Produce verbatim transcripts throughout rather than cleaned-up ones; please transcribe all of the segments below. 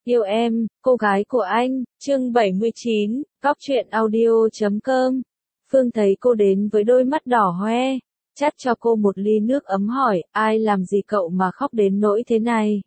Yêu em, cô gái của anh, chương bảy mươi chín, góc truyện audio chấm com. Phương thấy cô đến với đôi mắt đỏ hoe, chắt cho cô một ly nước ấm hỏi, ai làm gì cậu mà khóc đến nỗi thế này?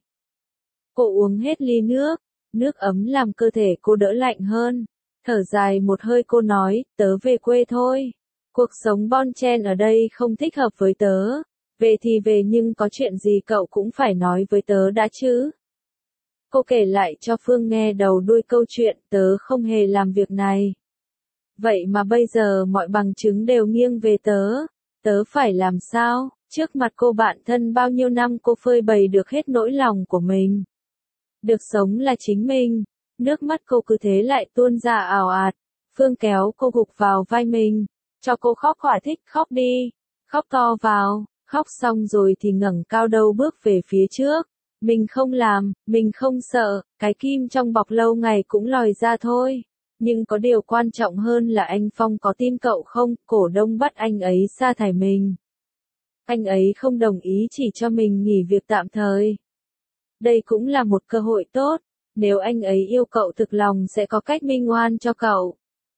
Cô uống hết ly nước, nước ấm làm cơ thể cô đỡ lạnh hơn. Thở dài một hơi cô nói, tớ về quê thôi. Cuộc sống bon chen ở đây không thích hợp với tớ. Về thì về nhưng có chuyện gì cậu cũng phải nói với tớ đã chứ. Cô kể lại cho Phương nghe đầu đuôi câu chuyện, tớ không hề làm việc này. Vậy mà bây giờ mọi bằng chứng đều nghiêng về tớ. Tớ phải làm sao? Trước mặt cô bạn thân bao nhiêu năm cô phơi bày được hết nỗi lòng của mình. Được sống là chính mình. Nước mắt cô cứ thế lại tuôn ra ào ạt. Phương kéo cô gục vào vai mình. Cho cô khóc thỏa thích, khóc đi. Khóc to vào. Khóc xong rồi thì ngẩng cao đầu bước về phía trước. Mình không làm, mình không sợ, cái kim trong bọc lâu ngày cũng lòi ra thôi. Nhưng có điều quan trọng hơn là anh Phong có tin cậu không, cổ đông bắt anh ấy sa thải mình. Anh ấy không đồng ý chỉ cho mình nghỉ việc tạm thời. Đây cũng là một cơ hội tốt, nếu anh ấy yêu cậu thực lòng sẽ có cách minh oan cho cậu.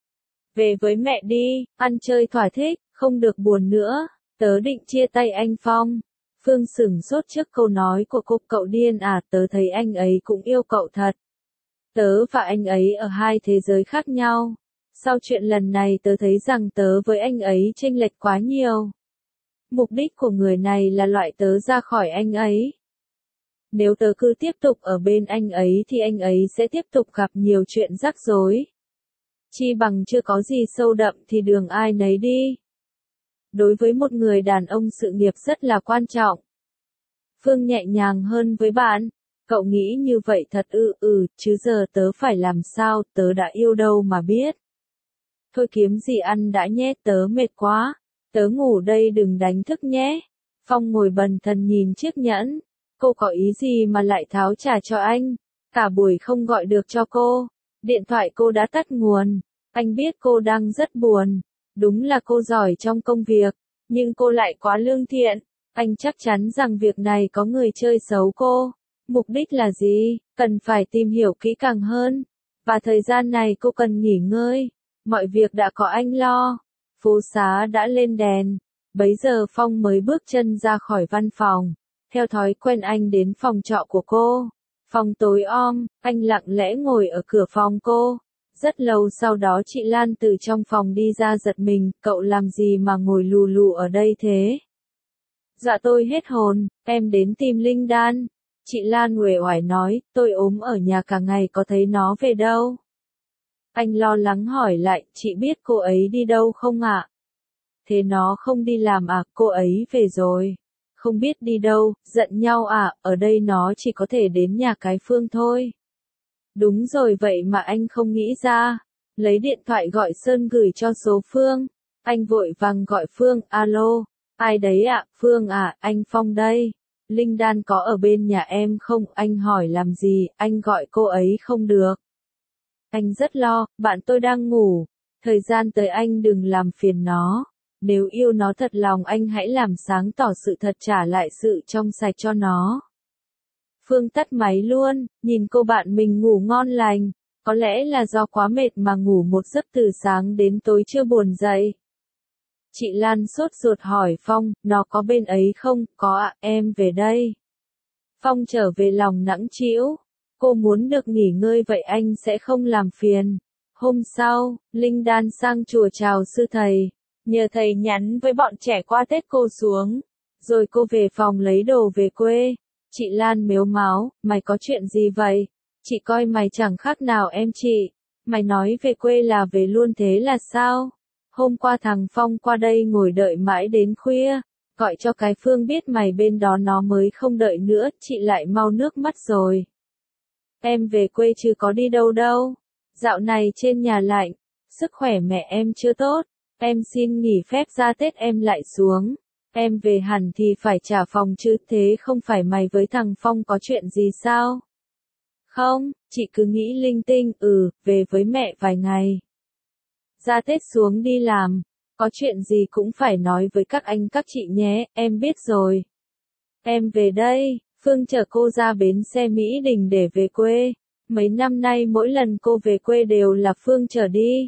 Về với mẹ đi, ăn chơi thỏa thích, không được buồn nữa, tớ định chia tay anh Phong. Phương sửng sốt trước câu nói của cô, cậu điên à, tớ thấy anh ấy cũng yêu cậu thật. Tớ và anh ấy ở hai thế giới khác nhau. Sau chuyện lần này tớ thấy rằng tớ với anh ấy chênh lệch quá nhiều. Mục đích của người này là loại tớ ra khỏi anh ấy. Nếu tớ cứ tiếp tục ở bên anh ấy thì anh ấy sẽ tiếp tục gặp nhiều chuyện rắc rối. Chi bằng chưa có gì sâu đậm thì đường ai nấy đi. Đối với một người đàn ông sự nghiệp rất là quan trọng. Phương nhẹ nhàng hơn với bạn. Cậu nghĩ như vậy thật ư, ừ, chứ giờ tớ phải làm sao, tớ đã yêu đâu mà biết. Thôi kiếm gì ăn đã nhé, tớ mệt quá. Tớ ngủ đây đừng đánh thức nhé. Phong ngồi bần thần nhìn chiếc nhẫn. Cô có ý gì mà lại tháo trả cho anh? Cả buổi không gọi được cho cô. Điện thoại cô đã tắt nguồn. Anh biết cô đang rất buồn. Đúng là cô giỏi trong công việc, nhưng cô lại quá lương thiện. Anh chắc chắn rằng việc này có người chơi xấu cô. Mục đích là gì? Cần phải tìm hiểu kỹ càng hơn. Và thời gian này cô cần nghỉ ngơi. Mọi việc đã có anh lo. Phố xá đã lên đèn. Bấy giờ Phong mới bước chân ra khỏi văn phòng. Theo thói quen anh đến phòng trọ của cô. Phòng tối om, anh lặng lẽ ngồi ở cửa phòng cô. Rất lâu sau đó chị Lan từ trong phòng đi ra giật mình, cậu làm gì mà ngồi lù lù ở đây thế? Dạ tôi hết hồn, em đến tìm Linh Đan. Chị Lan uể oải nói, tôi ốm ở nhà cả ngày có thấy nó về đâu. Anh lo lắng hỏi lại, chị biết cô ấy đi đâu không ạ? Thế nó không đi làm à, cô ấy về rồi. Không biết đi đâu, giận nhau à, ở đây nó chỉ có thể đến nhà cái Phương thôi. Đúng rồi vậy mà anh không nghĩ ra. Lấy điện thoại gọi Sơn gửi cho số Phương. Anh vội vàng gọi Phương, alo. Ai đấy ạ, Phương à, anh Phong đây. Linh Đan có ở bên nhà em không? Anh hỏi làm gì, anh gọi cô ấy không được. Anh rất lo, bạn tôi đang ngủ. Thời gian tới anh đừng làm phiền nó. Nếu yêu nó thật lòng anh hãy làm sáng tỏ sự thật trả lại sự trong sạch cho nó. Phương tắt máy luôn, nhìn cô bạn mình ngủ ngon lành. Có lẽ là do quá mệt mà ngủ một giấc từ sáng đến tối chưa buồn dậy. Chị Lan sốt ruột hỏi Phong, nó có bên ấy không? Có ạ, em về đây. Phong trở về lòng nặng trĩu. Cô muốn được nghỉ ngơi vậy anh sẽ không làm phiền. Hôm sau, Linh Đan sang chùa chào sư thầy. Nhờ thầy nhắn với bọn trẻ qua Tết cô xuống. Rồi cô về phòng lấy đồ về quê. Chị Lan mếu máo, mày có chuyện gì vậy? Chị coi mày chẳng khác nào em chị. Mày nói về quê là về luôn thế là sao? Hôm qua thằng Phong qua đây ngồi đợi mãi đến khuya. Gọi cho cái Phương biết mày bên đó nó mới không đợi nữa, chị lại mau nước mắt rồi. Em về quê chứ có đi đâu đâu. Dạo này trên nhà lạnh, sức khỏe mẹ em chưa tốt. Em xin nghỉ phép ra Tết em lại xuống. Em về hẳn thì phải trả phòng chứ, thế không phải mày với thằng Phong có chuyện gì sao? Không, chị cứ nghĩ linh tinh, ừ, về với mẹ vài ngày. Ra Tết xuống đi làm, có chuyện gì cũng phải nói với các anh các chị nhé, em biết rồi. Em về đây, Phương chở cô ra bến xe Mỹ Đình để về quê. Mấy năm nay mỗi lần cô về quê đều là Phương chở đi.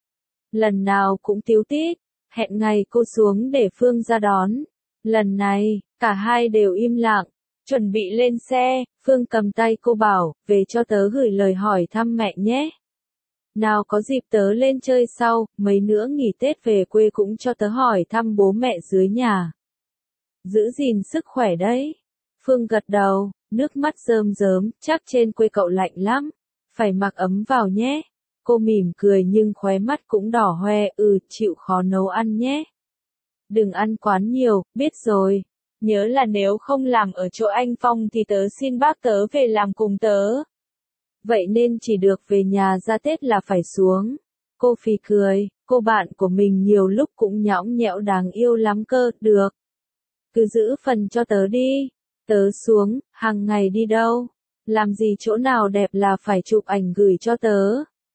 Lần nào cũng tíu tít, hẹn ngày cô xuống để Phương ra đón. Lần này, cả hai đều im lặng, chuẩn bị lên xe, Phương cầm tay cô bảo, về cho tớ gửi lời hỏi thăm mẹ nhé. Nào có dịp tớ lên chơi sau, mấy nữa nghỉ Tết về quê cũng cho tớ hỏi thăm bố mẹ dưới nhà. Giữ gìn sức khỏe đấy. Phương gật đầu, nước mắt rơm rớm, chắc trên quê cậu lạnh lắm, phải mặc ấm vào nhé. Cô mỉm cười nhưng khóe mắt cũng đỏ hoe, ừ, chịu khó nấu ăn nhé. Đừng ăn quán nhiều, biết rồi. Nhớ là nếu không làm ở chỗ anh Phong thì tớ xin bác tớ về làm cùng tớ. Vậy nên chỉ được về nhà ra Tết là phải xuống. Cô phì cười, cô bạn của mình nhiều lúc cũng nhõng nhẽo đáng yêu lắm cơ, được. Cứ giữ phần cho tớ đi. Tớ xuống, hàng ngày đi đâu? Làm gì chỗ nào đẹp là phải chụp ảnh gửi cho tớ.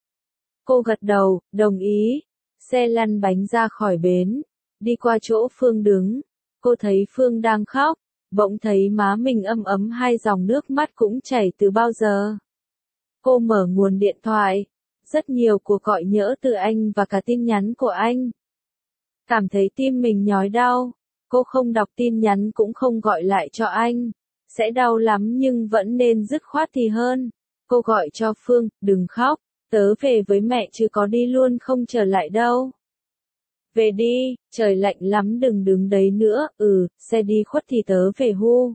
Cô gật đầu, đồng ý. Xe lăn bánh ra khỏi bến. Đi qua chỗ Phương đứng. Cô thấy Phương đang khóc. Bỗng thấy má mình ấm ấm, hai dòng nước mắt cũng chảy từ bao giờ. Cô mở nguồn điện thoại. Rất nhiều cuộc gọi nhỡ từ anh và cả tin nhắn của anh. Cảm thấy tim mình nhói đau. Cô không đọc tin nhắn cũng không gọi lại cho anh. Sẽ đau lắm nhưng vẫn nên dứt khoát thì hơn. Cô gọi cho Phương, đừng khóc. Tớ về với mẹ chứ có đi luôn không trở lại đâu. Về đi, trời lạnh lắm đừng đứng đấy nữa, ừ, xe đi khuất thì tớ về hu.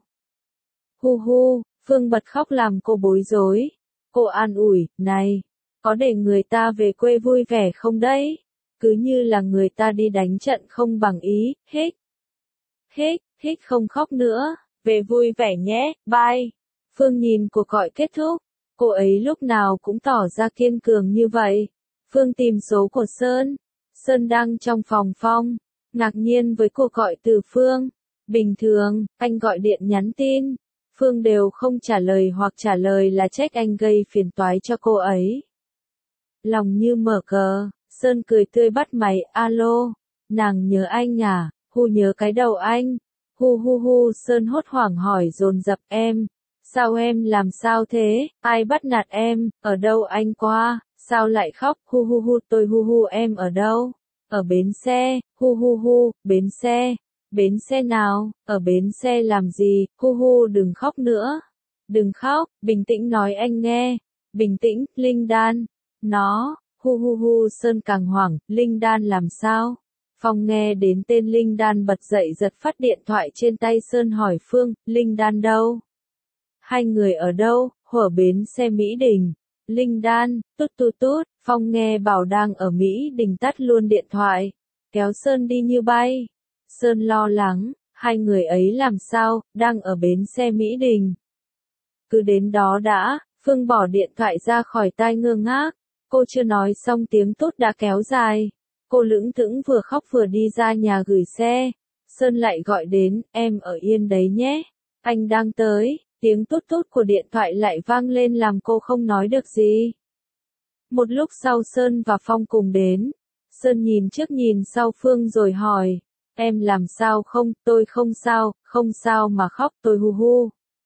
Hu hu, Phương bật khóc làm cô bối rối. Cô an ủi, này, có để người ta về quê vui vẻ không đấy? Cứ như là người ta đi đánh trận không bằng ý, hích. Hích, hích không khóc nữa, về vui vẻ nhé, bye. Phương nhìn cuộc gọi kết thúc, cô ấy lúc nào cũng tỏ ra kiên cường như vậy. Phương tìm số của Sơn. Sơn đang trong phòng Phong, ngạc nhiên với cuộc gọi từ Phương. Bình thường, anh gọi điện nhắn tin, Phương đều không trả lời hoặc trả lời là trách anh gây phiền toái cho cô ấy. Lòng như mở cờ, Sơn cười tươi bắt máy, alo, nàng nhớ anh à, hu nhớ cái đầu anh, hu hu hu, Sơn hốt hoảng hỏi dồn dập em, sao em làm sao thế, ai bắt nạt em, ở đâu anh qua, sao lại khóc, hu hu hu, tôi hu hu em ở đâu, ở bến xe, hu hu hu, bến xe, bến xe nào, ở bến xe làm gì, hu hu đừng khóc nữa, đừng khóc, bình tĩnh nói anh nghe, bình tĩnh, Linh Đan, nó, hu hu hu, Sơn càng hoảng, Linh Đan làm sao? Phong nghe đến tên Linh Đan bật dậy giật phát điện thoại trên tay Sơn hỏi Phương, Linh Đan đâu? Hai người ở đâu? Ở bến xe Mỹ Đình. Linh Đan, tút tút tút, Phong nghe bảo đang ở Mỹ Đình tắt luôn điện thoại, kéo Sơn đi như bay. Sơn lo lắng, hai người ấy làm sao, đang ở bến xe Mỹ Đình. Cứ đến đó đã, Phương bỏ điện thoại ra khỏi tai ngơ ngác, cô chưa nói xong tiếng tút đã kéo dài. Cô lững thững vừa khóc vừa đi ra nhà gửi xe. Sơn lại gọi đến, em ở yên đấy nhé. Anh đang tới, tiếng tút tút của điện thoại lại vang lên làm cô không nói được gì. Một lúc sau Sơn và Phong cùng đến. Sơn nhìn trước nhìn sau Phương rồi hỏi, em làm sao không, tôi không sao, không sao mà khóc tôi hu hu.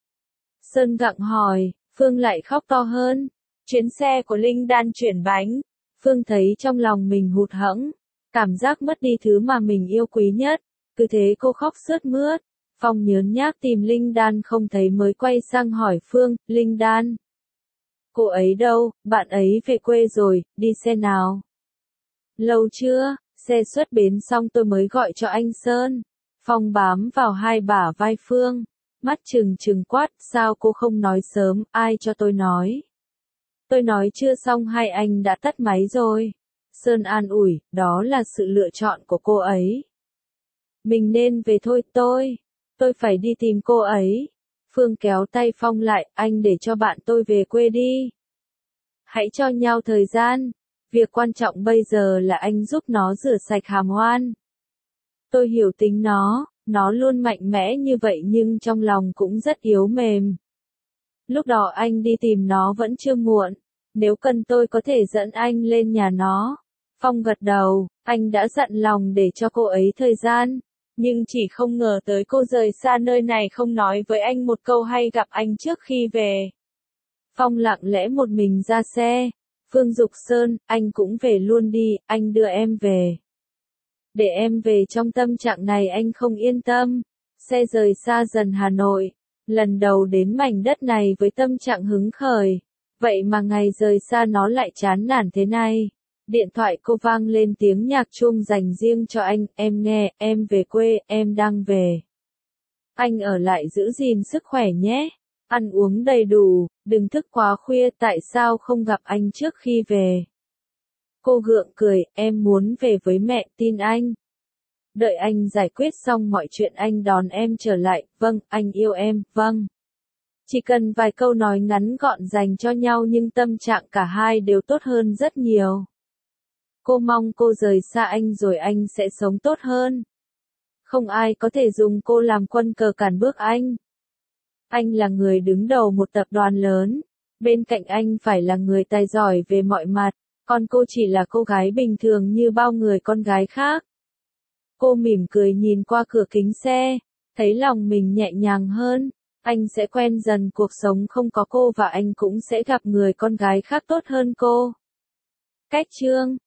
Sơn gặng hỏi, Phương lại khóc to hơn. Chuyến xe của Linh Đan chuyển bánh. Phương thấy trong lòng mình hụt hẫng, cảm giác mất đi thứ mà mình yêu quý nhất, cứ thế cô khóc sướt mướt. Phong nhớn nhác tìm Linh Đan không thấy mới quay sang hỏi Phương, Linh Đan. Cô ấy đâu, bạn ấy về quê rồi, đi xe nào? Lâu chưa, xe xuất bến xong tôi mới gọi cho anh Sơn. Phong bám vào hai bả vai Phương, mắt trừng trừng quát, sao cô không nói sớm, ai cho tôi nói? Tôi nói chưa xong hai anh đã tắt máy rồi. Sơn an ủi, đó là sự lựa chọn của cô ấy. Mình nên về thôi tôi. Tôi phải đi tìm cô ấy. Phương kéo tay Phong lại, anh để cho bạn tôi về quê đi. Hãy cho nhau thời gian. Việc quan trọng bây giờ là anh giúp nó rửa sạch hàm oan. Tôi hiểu tính nó, nó luôn mạnh mẽ như vậy nhưng trong lòng cũng rất yếu mềm. Lúc đó anh đi tìm nó vẫn chưa muộn. Nếu cần tôi có thể dẫn anh lên nhà nó. Phong gật đầu, anh đã dặn lòng để cho cô ấy thời gian. Nhưng chỉ không ngờ tới cô rời xa nơi này không nói với anh một câu hay gặp anh trước khi về. Phong lặng lẽ một mình ra xe. Phương Dục Sơn, anh cũng về luôn đi, anh đưa em về. Để em về trong tâm trạng này anh không yên tâm. Xe rời xa dần Hà Nội. Lần đầu đến mảnh đất này với tâm trạng hứng khởi. Vậy mà ngày rời xa nó lại chán nản thế này. Điện thoại cô vang lên tiếng nhạc chuông dành riêng cho anh. Em nghe, em về quê, em đang về. Anh ở lại giữ gìn sức khỏe nhé. Ăn uống đầy đủ, đừng thức quá khuya. Tại sao không gặp anh trước khi về? Cô gượng cười, em muốn về với mẹ, tin anh. Đợi anh giải quyết xong mọi chuyện anh đón em trở lại. Vâng, anh yêu em, vâng. Chỉ cần vài câu nói ngắn gọn dành cho nhau nhưng tâm trạng cả hai đều tốt hơn rất nhiều. Cô mong cô rời xa anh rồi anh sẽ sống tốt hơn. Không ai có thể dùng cô làm quân cờ cản bước anh. Anh là người đứng đầu một tập đoàn lớn. Bên cạnh anh phải là người tài giỏi về mọi mặt. Còn cô chỉ là cô gái bình thường như bao người con gái khác. Cô mỉm cười nhìn qua cửa kính xe. Thấy lòng mình nhẹ nhàng hơn. Anh sẽ quen dần cuộc sống không có cô và anh cũng sẽ gặp người con gái khác tốt hơn cô. Cách chương